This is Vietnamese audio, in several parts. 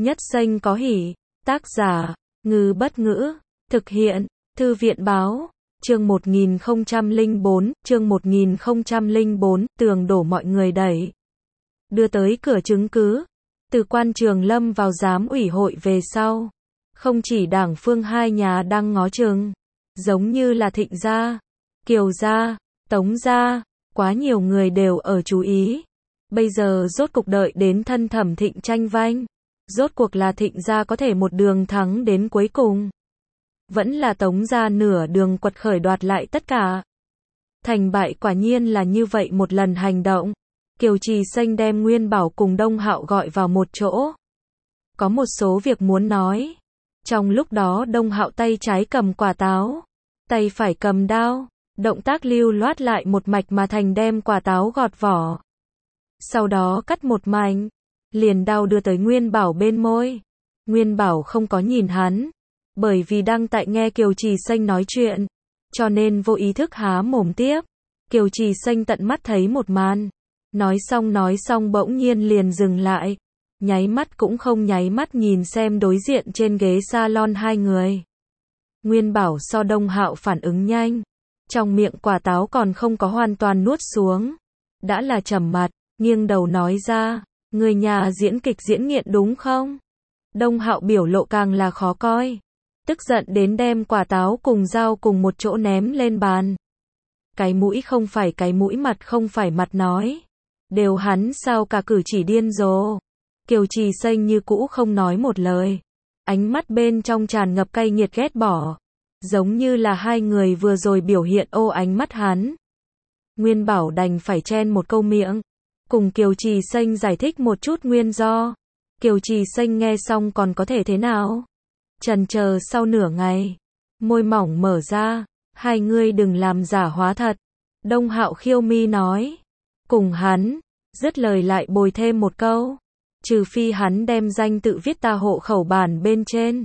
Nhất Xanh có hỉ. Tác giả, Ngư Bất Ngữ. Thực hiện, Thư viện Báo. Chương 1004, chương 1004, tường đổ mọi người đẩy. Đưa tới cửa chứng cứ. Từ quan Trường Lâm vào giám ủy hội về sau. Không chỉ Đảng Phương hai nhà đang ngó chừng. Giống như là Thịnh gia, Kiều gia, Tống gia. Quá nhiều người đều ở chú ý. Bây giờ rốt cuộc đợi đến thân Thẩm Thịnh tranh vanh. Rốt cuộc là Thịnh gia có thể một đường thắng đến cuối cùng. Vẫn là Tống gia nửa đường quật khởi đoạt lại tất cả. Thành bại quả nhiên là như vậy một lần hành động. Kiều Trì Xanh đem Nguyên Bảo cùng Đông Hạo gọi vào một chỗ. Có một số việc muốn nói. Trong lúc đó Đông Hạo tay trái cầm quả táo, tay phải cầm đao, động tác lưu loát lại một mạch mà thành đem quả táo gọt vỏ. Sau đó cắt một mảnh, liền đao đưa tới Nguyên Bảo bên môi. Nguyên Bảo không có nhìn hắn, bởi vì đang tại nghe Kiều Trì Xanh nói chuyện, cho nên vô ý thức há mồm tiếp. Kiều Trì Xanh tận mắt thấy một màn, nói xong bỗng nhiên liền dừng lại, nháy mắt cũng không nháy mắt nhìn xem đối diện trên ghế salon hai người. Nguyên Bảo so Đông Hạo phản ứng nhanh, trong miệng quả táo còn không có hoàn toàn nuốt xuống, đã là trầm mặt, nghiêng đầu nói ra, người nhà diễn kịch diễn nghiện đúng không? Đông Hạo biểu lộ càng là khó coi, tức giận đến đem quả táo cùng dao cùng một chỗ ném lên bàn. Cái mũi không phải cái mũi, mặt không phải mặt nói, đều hắn sao cả cử chỉ điên rồ. Kiều Trì Xanh như cũ không nói một lời, ánh mắt bên trong tràn ngập cay nghiệt ghét bỏ, giống như là hai người vừa rồi biểu hiện ô ánh mắt hắn. Nguyên Bảo đành phải chen một câu miệng, cùng Kiều Trì Xanh giải thích một chút nguyên do. Kiều Trì Xanh nghe xong còn có thể thế nào? Chần chờ sau nửa ngày, môi mỏng mở ra, hai ngươi đừng làm giả hóa thật. Đông Hạo khiêu mi nói, cùng hắn, dứt lời lại bồi thêm một câu, trừ phi hắn đem danh tự viết ta hộ khẩu bản bên trên.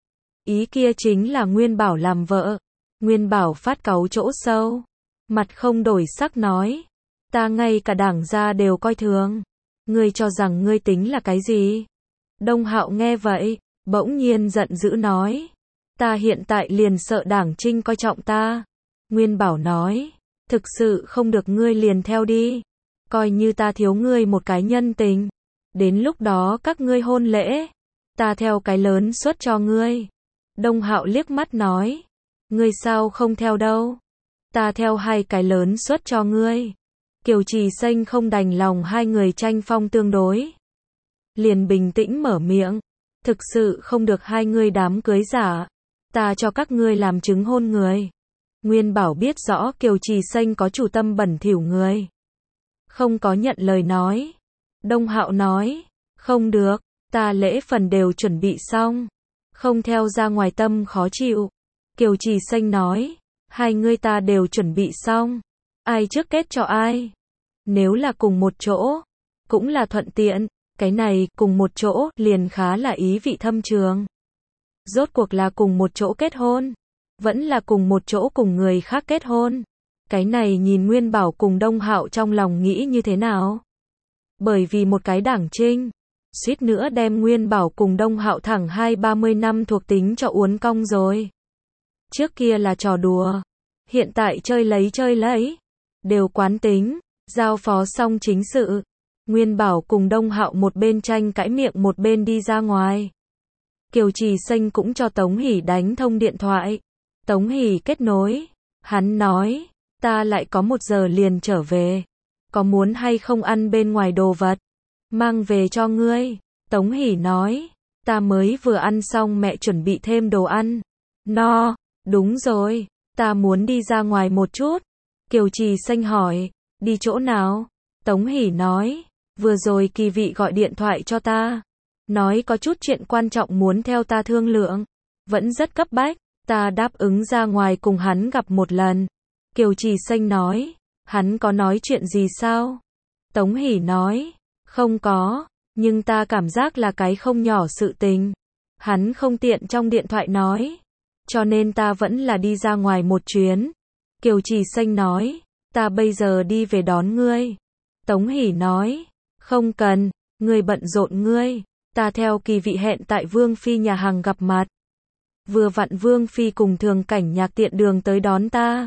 Ý kia chính là Nguyên Bảo làm vợ. Nguyên Bảo phát cáu chỗ sâu, mặt không đổi sắc nói, ta ngay cả Đảng gia đều coi thường, ngươi cho rằng ngươi tính là cái gì? Đông Hạo nghe vậy, bỗng nhiên giận dữ nói, ta hiện tại liền sợ Đảng Trinh coi trọng ta. Nguyên Bảo nói, thực sự không được ngươi liền theo đi, coi như ta thiếu ngươi một cái nhân tình. Đến lúc đó các ngươi hôn lễ, ta theo cái lớn suất cho ngươi. Đông Hạo liếc mắt nói, ngươi sao không theo đâu? Ta theo hai cái lớn suất cho ngươi. Kiều Trì Xanh không đành lòng hai người tranh phong tương đối, liền bình tĩnh mở miệng, thực sự không được hai ngươi đám cưới giả, ta cho các ngươi làm chứng hôn người. Nguyên Bảo biết rõ Kiều Trì Xanh có chủ tâm bẩn thỉu người, không có nhận lời nói. Đông Hạo nói, không được, ta lễ phần đều chuẩn bị xong, không theo ra ngoài tâm khó chịu. Kiều Trì Xanh nói, hai ngươi ta đều chuẩn bị xong, ai trước kết cho ai. Nếu là cùng một chỗ, cũng là thuận tiện, cái này cùng một chỗ liền khá là ý vị thâm trường. Rốt cuộc là cùng một chỗ kết hôn, vẫn là cùng một chỗ cùng người khác kết hôn. Cái này nhìn Nguyên Bảo cùng Đông Hạo trong lòng nghĩ như thế nào? Bởi vì một cái Đảng Trinh, suýt nữa đem Nguyên Bảo cùng Đông Hạo thẳng 20-30 năm thuộc tính cho uốn cong rồi. Trước kia là trò đùa, hiện tại chơi lấy, đều quán tính, giao phó xong chính sự. Nguyên Bảo cùng Đông Hạo một bên tranh cãi miệng một bên đi ra ngoài. Kiều Trì Xanh cũng cho Tống Hỷ đánh thông điện thoại. Tống Hỷ kết nối, hắn nói, ta lại có 1 giờ liền trở về. Có muốn hay không ăn bên ngoài đồ vật? Mang về cho ngươi. Tống Hỷ nói, ta mới vừa ăn xong mẹ chuẩn bị thêm đồ ăn. No, đúng rồi, ta muốn đi ra ngoài một chút. Kiều Trì Xanh hỏi, đi chỗ nào? Tống Hỷ nói, vừa rồi Kỳ Vị gọi điện thoại cho ta, nói có chút chuyện quan trọng muốn theo ta thương lượng, vẫn rất cấp bách, ta đáp ứng ra ngoài cùng hắn gặp một lần. Kiều Trì Xanh nói, hắn có nói chuyện gì sao? Tống Hỷ nói, không có, nhưng ta cảm giác là cái không nhỏ sự tình. Hắn không tiện trong điện thoại nói, cho nên ta vẫn là đi ra ngoài một chuyến. Kiều Trì Xanh nói, ta bây giờ đi về đón ngươi. Tống Hỷ nói, không cần, ngươi bận rộn ngươi. Ta theo Kỳ Vị hẹn tại Vương Phi nhà hàng gặp mặt. Vừa vặn Vương Phi cùng Thường Cảnh Nhạc tiện đường tới đón ta.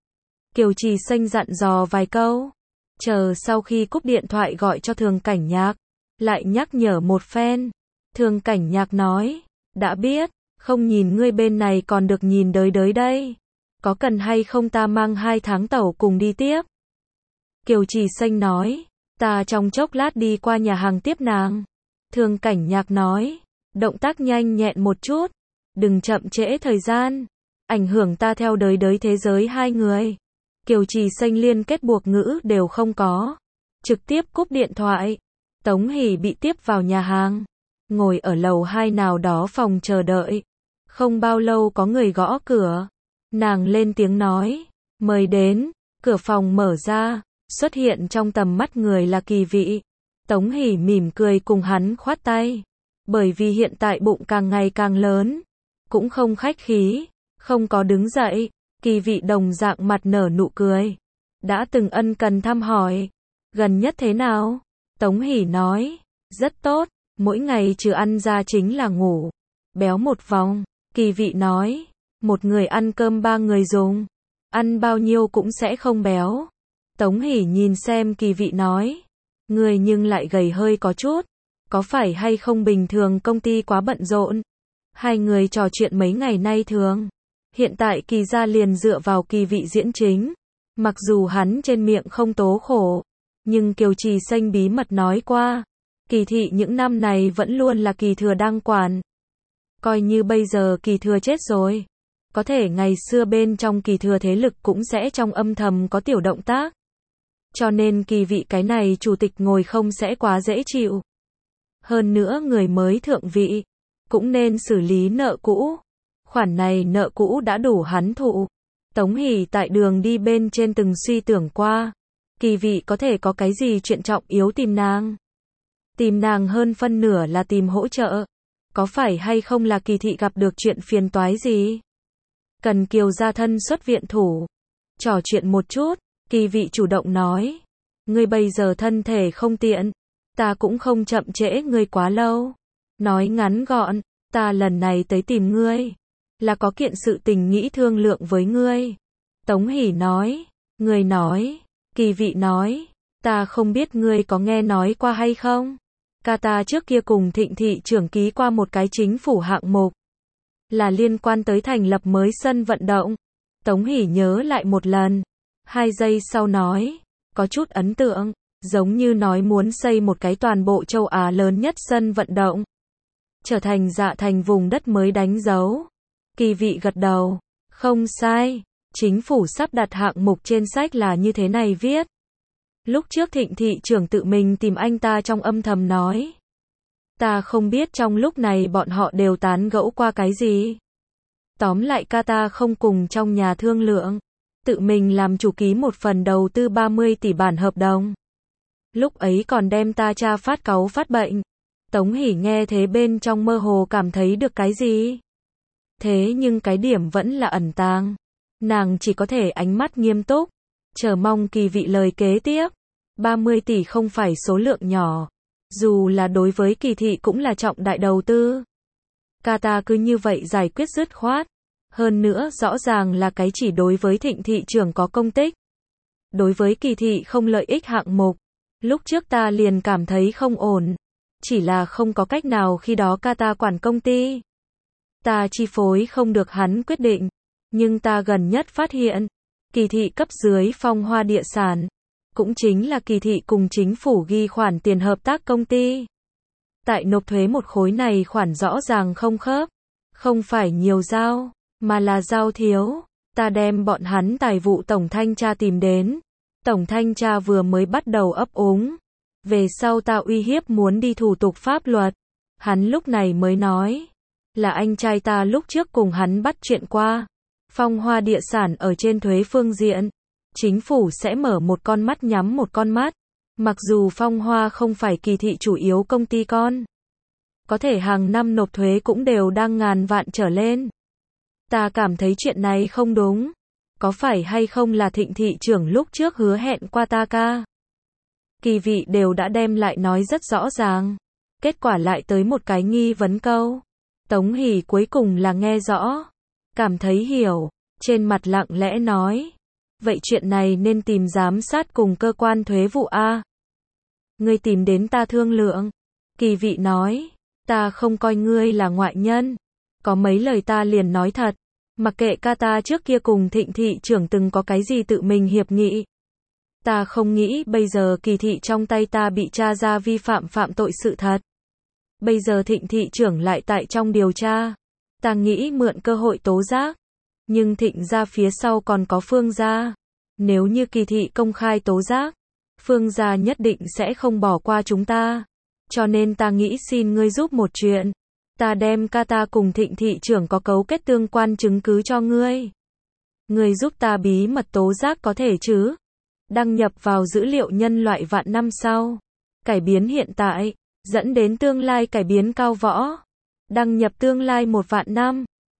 Kiều Trì Xanh dặn dò vài câu. Chờ sau khi cúp điện thoại gọi cho Thường Cảnh Nhạc. Lại nhắc nhở một phen. Thường Cảnh Nhạc nói. Đã biết, không nhìn ngươi bên này còn được nhìn đới đới đây. Có cần hay không ta mang 2 tháng tẩu cùng đi tiếp? Kiều Trì Xanh nói. Ta trong chốc lát đi qua nhà hàng tiếp nàng. Thường Cảnh Nhạc nói. Động tác nhanh nhẹn một chút. Đừng chậm trễ thời gian. Ảnh hưởng ta theo đới đới thế giới hai người. Kiều Trì Xanh liên kết buộc ngữ đều không có. Trực tiếp cúp điện thoại. Tống Hỷ bị tiếp vào nhà hàng. Ngồi ở lầu 2 nào đó phòng chờ đợi. Không bao lâu có người gõ cửa. Nàng lên tiếng nói. Mời đến. Cửa phòng mở ra. Xuất hiện trong tầm mắt người là Kỳ Vị. Tống Hỷ mỉm cười cùng hắn khoát tay. Bởi vì hiện tại bụng càng ngày càng lớn. Cũng không khách khí. Không có đứng dậy. Kỳ Vị đồng dạng mặt nở nụ cười. Đã từng ân cần thăm hỏi. Gần nhất thế nào? Tống Hỷ nói. Rất tốt. Mỗi ngày trừ ăn ra chính là ngủ. Béo một vòng. Kỳ Vị nói. Một người ăn cơm 3 người dùng. Ăn bao nhiêu cũng sẽ không béo. Tống Hỷ nhìn xem Kỳ Vị nói. Người nhưng lại gầy hơi có chút. Có phải hay không bình thường công ty quá bận rộn? Hai người trò chuyện mấy ngày nay thường. Hiện tại Kỳ gia liền dựa vào Kỳ Vị diễn chính. Mặc dù hắn trên miệng không tố khổ. Nhưng Kiều Trì Xanh bí mật nói qua. Kỳ thị những năm này vẫn luôn là Kỳ Thừa đang quản. Coi như bây giờ Kỳ Thừa chết rồi. Có thể ngày xưa bên trong Kỳ Thừa thế lực cũng sẽ trong âm thầm có tiểu động tác. Cho nên Kỳ Vị cái này chủ tịch ngồi không sẽ quá dễ chịu. Hơn nữa người mới thượng vị. Cũng nên xử lý nợ cũ. Khoản này nợ cũ đã đủ hắn thụ. Tống Hỷ tại đường đi bên trên từng suy tưởng qua. Kỳ Vị có thể có cái gì chuyện trọng yếu tìm nàng. Tìm nàng hơn phân nửa là tìm hỗ trợ. Có phải hay không là Kỳ thị gặp được chuyện phiền toái gì? Cần Kiều gia thân xuất viện thủ. Trò chuyện một chút. Kỳ Vị chủ động nói. Ngươi bây giờ thân thể không tiện. Ta cũng không chậm trễ ngươi quá lâu. Nói ngắn gọn. Ta lần này tới tìm ngươi. Là có kiện sự tình nghĩ thương lượng với ngươi. Tống Hỷ nói. Ngươi nói. Kỳ Vị nói. Ta không biết ngươi có nghe nói qua hay không. Ca ta trước kia cùng Thịnh thị trưởng ký qua một cái chính phủ hạng mục. Là liên quan tới thành lập mới sân vận động. Tống Hỷ nhớ lại một lần. 2 giây sau nói. Có chút ấn tượng. Giống như nói muốn xây một cái toàn bộ châu Á lớn nhất sân vận động. Trở thành Dạ Thành vùng đất mới đánh dấu. Kỳ Vị gật đầu. Không sai. Chính phủ sắp đặt hạng mục trên sách là như thế này viết. Lúc trước Thịnh thị trưởng tự mình tìm anh ta trong âm thầm nói. Ta không biết trong lúc này bọn họ đều tán gẫu qua cái gì. Tóm lại ca ta không cùng trong nhà thương lượng. Tự mình làm chủ ký một phần đầu tư 30 tỷ bản hợp đồng. Lúc ấy còn đem ta cha phát cáu phát bệnh. Tống Hỷ nghe thế bên trong mơ hồ cảm thấy được cái gì. Thế nhưng cái điểm vẫn là ẩn tàng. Nàng chỉ có thể ánh mắt nghiêm túc. Chờ mong Kỳ Vị lời kế tiếp. 30 tỷ không phải số lượng nhỏ. Dù là đối với Kỳ thị cũng là trọng đại đầu tư. Ca ta cứ như vậy giải quyết dứt khoát. Hơn nữa rõ ràng là cái chỉ đối với Thịnh thị trưởng có công tích. Đối với Kỳ thị không lợi ích hạng mục. Lúc trước ta liền cảm thấy không ổn. Chỉ là không có cách nào khi đó ca ta quản công ty. Ta chi phối không được hắn quyết định. Nhưng ta gần nhất phát hiện. Kỳ thị cấp dưới Phong Hoa Địa Sản. Cũng chính là Kỳ thị cùng chính phủ ghi khoản tiền hợp tác công ty. Tại nộp thuế một khối này khoản rõ ràng không khớp. Không phải nhiều giao, mà là giao thiếu. Ta đem bọn hắn tài vụ tổng thanh tra tìm đến. Tổng thanh tra vừa mới bắt đầu ấp úng. Về sau ta uy hiếp muốn đi thủ tục pháp luật. Hắn lúc này mới nói. Là anh trai ta lúc trước cùng hắn bắt chuyện qua. Phong Hoa Địa Sản ở trên thuế phương diện. Chính phủ sẽ mở một con mắt nhắm một con mắt. Mặc dù Phong Hoa không phải Kỳ thị chủ yếu công ty con. Có thể hàng năm nộp thuế cũng đều đang ngàn vạn trở lên. Ta cảm thấy chuyện này không đúng. Có phải hay không là Thịnh thị trưởng lúc trước hứa hẹn qua ta ca? Kỳ Vị đều đã đem lại nói rất rõ ràng. Kết quả lại tới một cái nghi vấn câu. Tống Hỷ cuối cùng là nghe rõ, cảm thấy hiểu, trên mặt lặng lẽ nói. Vậy chuyện này nên tìm giám sát cùng cơ quan thuế vụ a. Ngươi tìm đến ta thương lượng. Kỳ Vị nói, ta không coi ngươi là ngoại nhân. Có mấy lời ta liền nói thật. Mặc kệ ca ta trước kia cùng Thịnh thị trưởng từng có cái gì tự mình hiệp nghị. Ta không nghĩ bây giờ Kỳ thị trong tay ta bị tra ra vi phạm phạm tội sự thật. Bây giờ Thịnh thị trưởng lại tại trong điều tra. Ta nghĩ mượn cơ hội tố giác. Nhưng Thịnh gia phía sau còn có Phương gia. Nếu như Kỳ thị công khai tố giác, Phương gia nhất định sẽ không bỏ qua chúng ta. Cho nên ta nghĩ xin ngươi giúp một chuyện. Ta đem ca ta cùng Thịnh thị trưởng có cấu kết tương quan chứng cứ cho ngươi. Ngươi giúp ta bí mật tố giác có thể chứ? Đăng nhập vào dữ liệu nhân loại vạn năm sau. Cải biến hiện tại, dẫn đến tương lai cải biến cao võ. Đăng nhập tương lai 1 vạn năm.